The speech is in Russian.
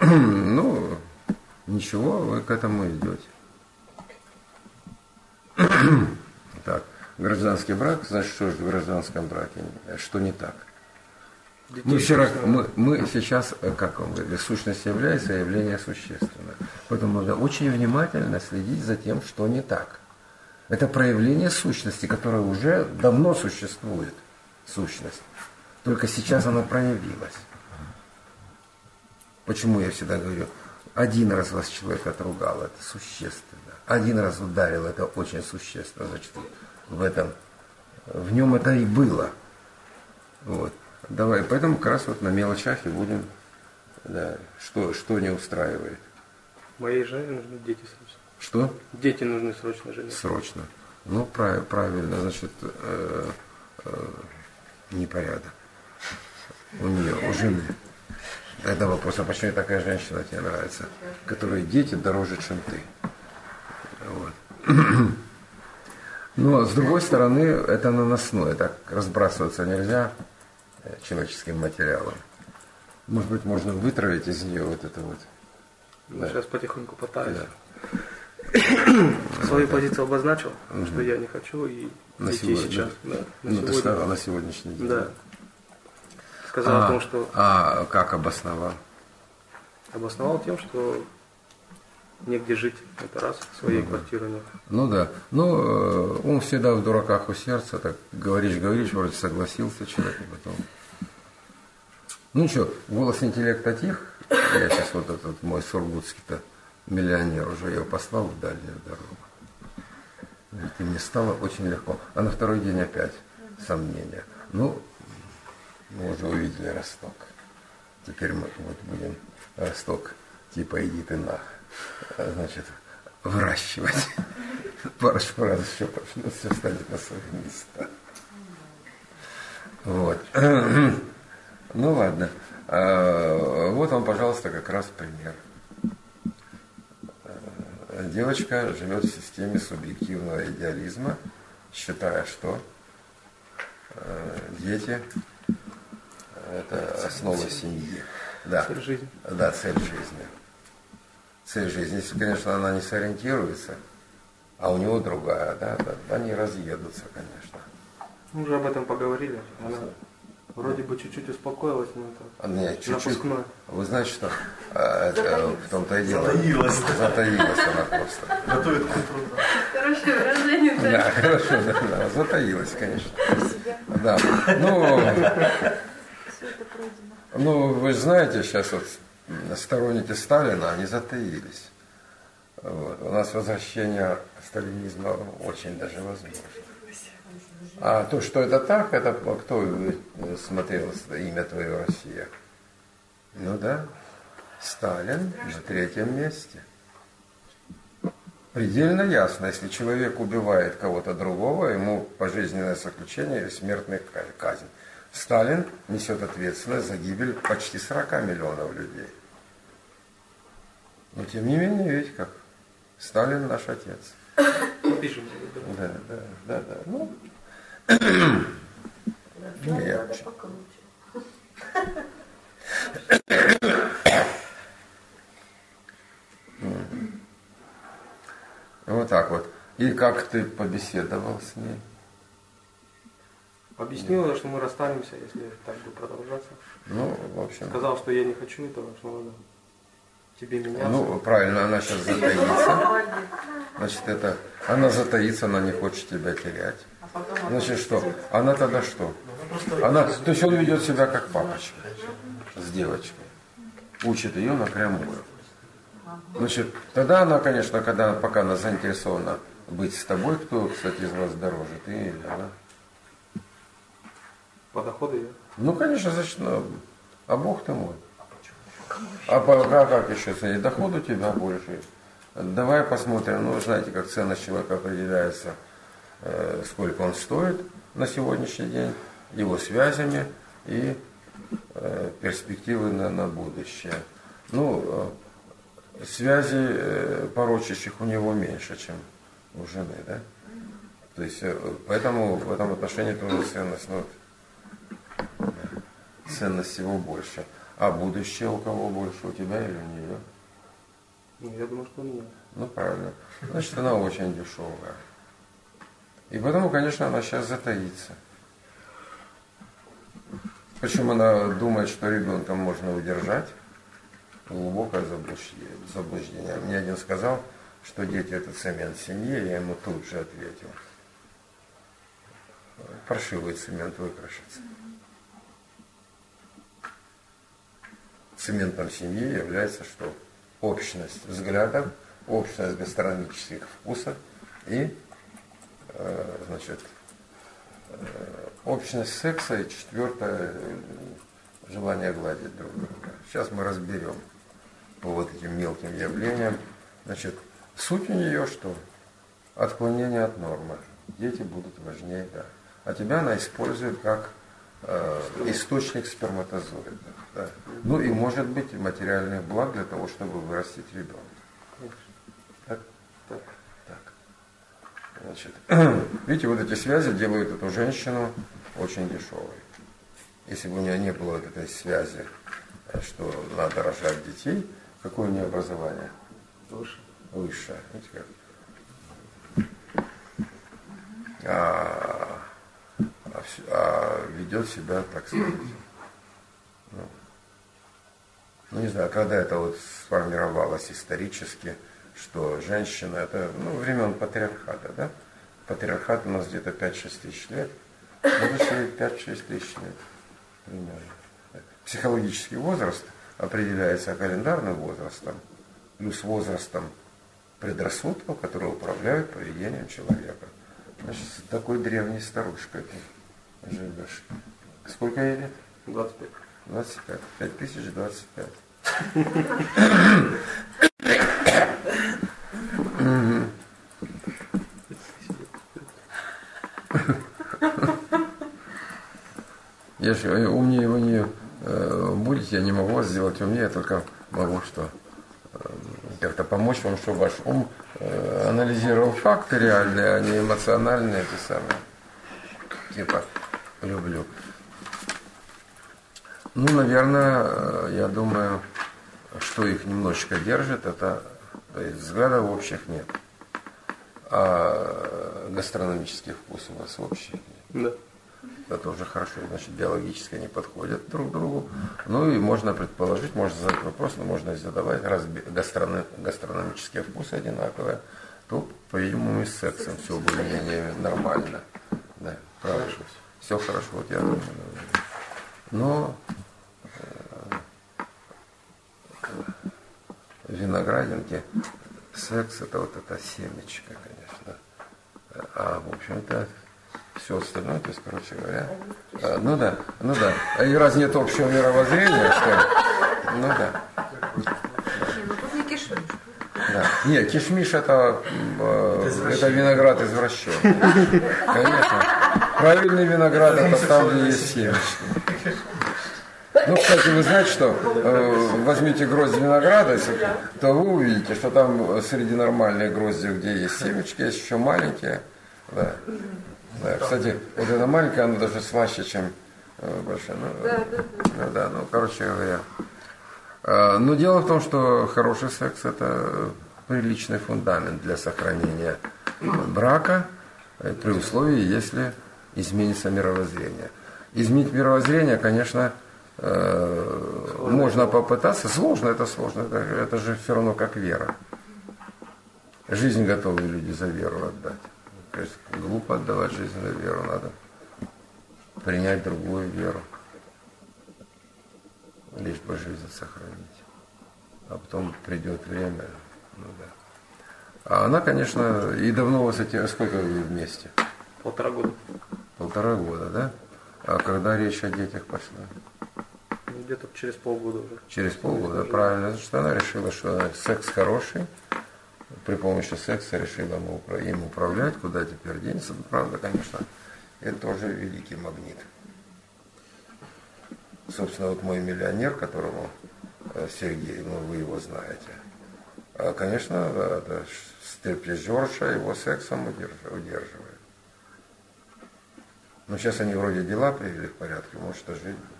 Ну, ничего, вы к этому идете. Так, гражданский брак, значит, что же в гражданском браке? Что не так? Мы сейчас, как вам говорили, сущность является, а явление существенно. Поэтому надо очень внимательно следить за тем, что не так. Это проявление сущности, которая уже давно существует, сущность. Только сейчас она проявилась. Почему я всегда говорю, один раз вас человек отругал, это существенно. Один раз ударил, это очень существенно. Значит, в нем это и было. Вот. Давай, поэтому как раз вот на мелочах и будем, да, что не устраивает. Моей жене нужны дети срочно. Что? Дети нужны срочно жене. Срочно. Ну, правильно, значит, непорядок. У нее, у жены. Это вопрос, а почему такая женщина тебе нравится? Которой дети дороже, чем ты. Вот. Но, с другой стороны, это наносное. Так разбрасываться нельзя человеческим материалом. Может быть, можно вытравить из нее вот это вот. Да. Сейчас потихоньку пытаюсь. Да. Свою позицию обозначил, что я не хочу и идти сейчас. Да, ты сказал на сегодняшний день. Да. Сказал о том, что... А как обосновал? Обосновал тем, что негде жить, это раз, своей квартиры нет. Ну да. Ну, он всегда в дураках у сердца, так говоришь, вроде согласился человек, и потом... Ну ничего, голос интеллекта тих, я сейчас вот этот мой сургутский-то миллионер уже его послал в дальнюю дорогу. Говорит, и мне стало очень легко. А на второй день опять сомнения. Ну, мы уже увидели Росток. Теперь мы вот будем Росток типа иди ты нах. Значит, выращивать. Парочку раз еще пошлю, все станет на свои места. Вот. Ну ладно. Вот вам, пожалуйста, как раз пример. Девочка живет в системе субъективного идеализма, считая, что дети – это основа семьи. Да. Цель жизни. Да, цель жизни. Цель жизни. Если, конечно, она не сориентируется, а у него другая, да, они разъедутся, конечно. Мы уже об этом поговорили. Она вроде бы чуть-чуть успокоилась, но это нет, чуть-чуть. Напускное. Вы знаете, что в том-то и дело. Затаилась она просто. Готовит к утру. Хорошее выражение. Да, хорошо, да, затаилась, конечно. Да. Ну, вы знаете, сейчас вот сторонники Сталина, они затаились. Вот. У нас возвращение сталинизма очень даже возможно. А то, что это так, это кто смотрел «Имя твое, Россия»? Ну да, Сталин на третьем месте. Предельно ясно, если человек убивает кого-то другого, ему пожизненное заключение или смертная казнь. Сталин несет ответственность за гибель почти 40 миллионов людей. Но тем не менее, видите как, Сталин наш отец. Пишем. Да. Ну, я вот так вот. И как ты побеседовал с ней? Объяснила, что мы расстанемся, если так будет продолжаться. Ну, в общем. Сказал, что я не хочу этого, что надо тебе меняться. Ну, правильно, она сейчас затаится. Значит, она затаится, она не хочет тебя терять. Значит, что? Она тогда что? То есть он ведет себя как папочка с девочкой. Учит ее напрямую. Значит, тогда она, конечно, пока она заинтересована быть с тобой, кто, кстати, из вас дороже, ты или она? По доходу я. Ну, конечно, значит, а Бог ты мой. А как еще, если доход у тебя больше? Давай посмотрим, ну, знаете, как ценность человека определяется, сколько он стоит на сегодняшний день, его связями и перспективы на будущее. Ну, связи порочащих у него меньше, чем у жены, да? То есть, поэтому в этом отношении тоже ценность, ценность его больше. А будущее у кого больше, у тебя или у нее? Ну, я думаю, что у меня. Ну, правильно. Значит, она очень дешевая. И потому, конечно, она сейчас затаится. Почему она думает, что ребенка можно удержать? Глубокое заблуждение. Мне один сказал, что дети это цемент семьи, я ему тут же ответил. Паршивый цемент выкрашится. Цементом семьи является что? Общность взглядов, общность гастрономических вкусов и, значит, общность секса и четвертое желание гладить друг друга. Сейчас мы разберем по вот этим мелким явлениям. Значит, суть у нее что? Отклонение от нормы. Дети будут важнее, да. А тебя она использует как источник сперматозоидов. Да. Ну и может быть материальных благ для того, чтобы вырастить ребенка. Так? Так. Так. Значит, видите, вот эти связи делают эту женщину очень дешевой. Если бы у нее не было вот этой связи, что надо рожать детей, какое у нее образование? Выше. Высшее. Видите как? Ведет себя, так сказать, ну не знаю, когда это вот сформировалось исторически, что женщина, это времен патриархата, да? Патриархат у нас где-то 5-6 тысяч лет, еще 5-6 тысяч лет примерно. Психологический возраст определяется календарным возрастом, плюс возрастом предрассудков, которые управляют поведением человека. Значит, с такой древней старушкой ты живешь. Сколько ей лет? 25. 25. 5025. Если умнее вы не будете, я не могу вас сделать умнее, я только могу что как-то помочь вам, чтобы ваш ум анализировал факты реальные, а не эмоциональные, эти самые. Типа, люблю. Ну, наверное, я думаю, что их немножечко держит, это, то есть взглядов общих нет. А гастрономических вкусов у вас общих нет. Да. Это тоже хорошо, значит, биологически они подходят друг к другу. Ну и можно предположить, можно задать вопрос, но можно и задавать, раз гастрономические вкусы одинаковые, то, по-видимому, и с сексом все более-менее нормально. Да, правда. Все хорошо, вот я думаю. Но виноградинки, секс это вот эта семечка, конечно. А в общем-то все остальное, то есть, короче говоря, ну да. И раз нет общего мировоззрения, что, ну да. Ну тут не кишмиш. Да. Нет, кишмиш это виноград извращенный. Конечно. Правильный виноград это там, где есть семечки. Ну, кстати, вы знаете, что возьмите гроздь винограда, то вы увидите, что там среди нормальных гроздей, где есть семечки, есть еще маленькие. Да. Да, кстати, вот эта маленькая, она даже слаще, чем большая. Короче говоря. Но дело в том, что хороший секс это приличный фундамент для сохранения брака при условии, если изменится мировоззрение. Изменить мировоззрение, конечно, можно попытаться. Сложно, это же все равно как вера. Жизнь готовы люди за веру отдать. То есть глупо отдавать жизнь за веру, надо принять другую веру, лишь бы жизнь сохранить. А потом придет время, ну да. А она, конечно, и давно у вас сколько вы вместе? 1,5 года. 1,5 года, да? А когда речь о детях пошла? Где-то через полгода уже. Через полгода, правильно. Значит, она решила, что секс хороший. При помощи секса решила им управлять, куда теперь денется. Правда, конечно, это тоже великий магнит. Собственно, вот мой миллионер, которому Сергей, вы его знаете, конечно, это стриптизерша его сексом удерживает. Но сейчас они вроде дела привели в порядке, может жить.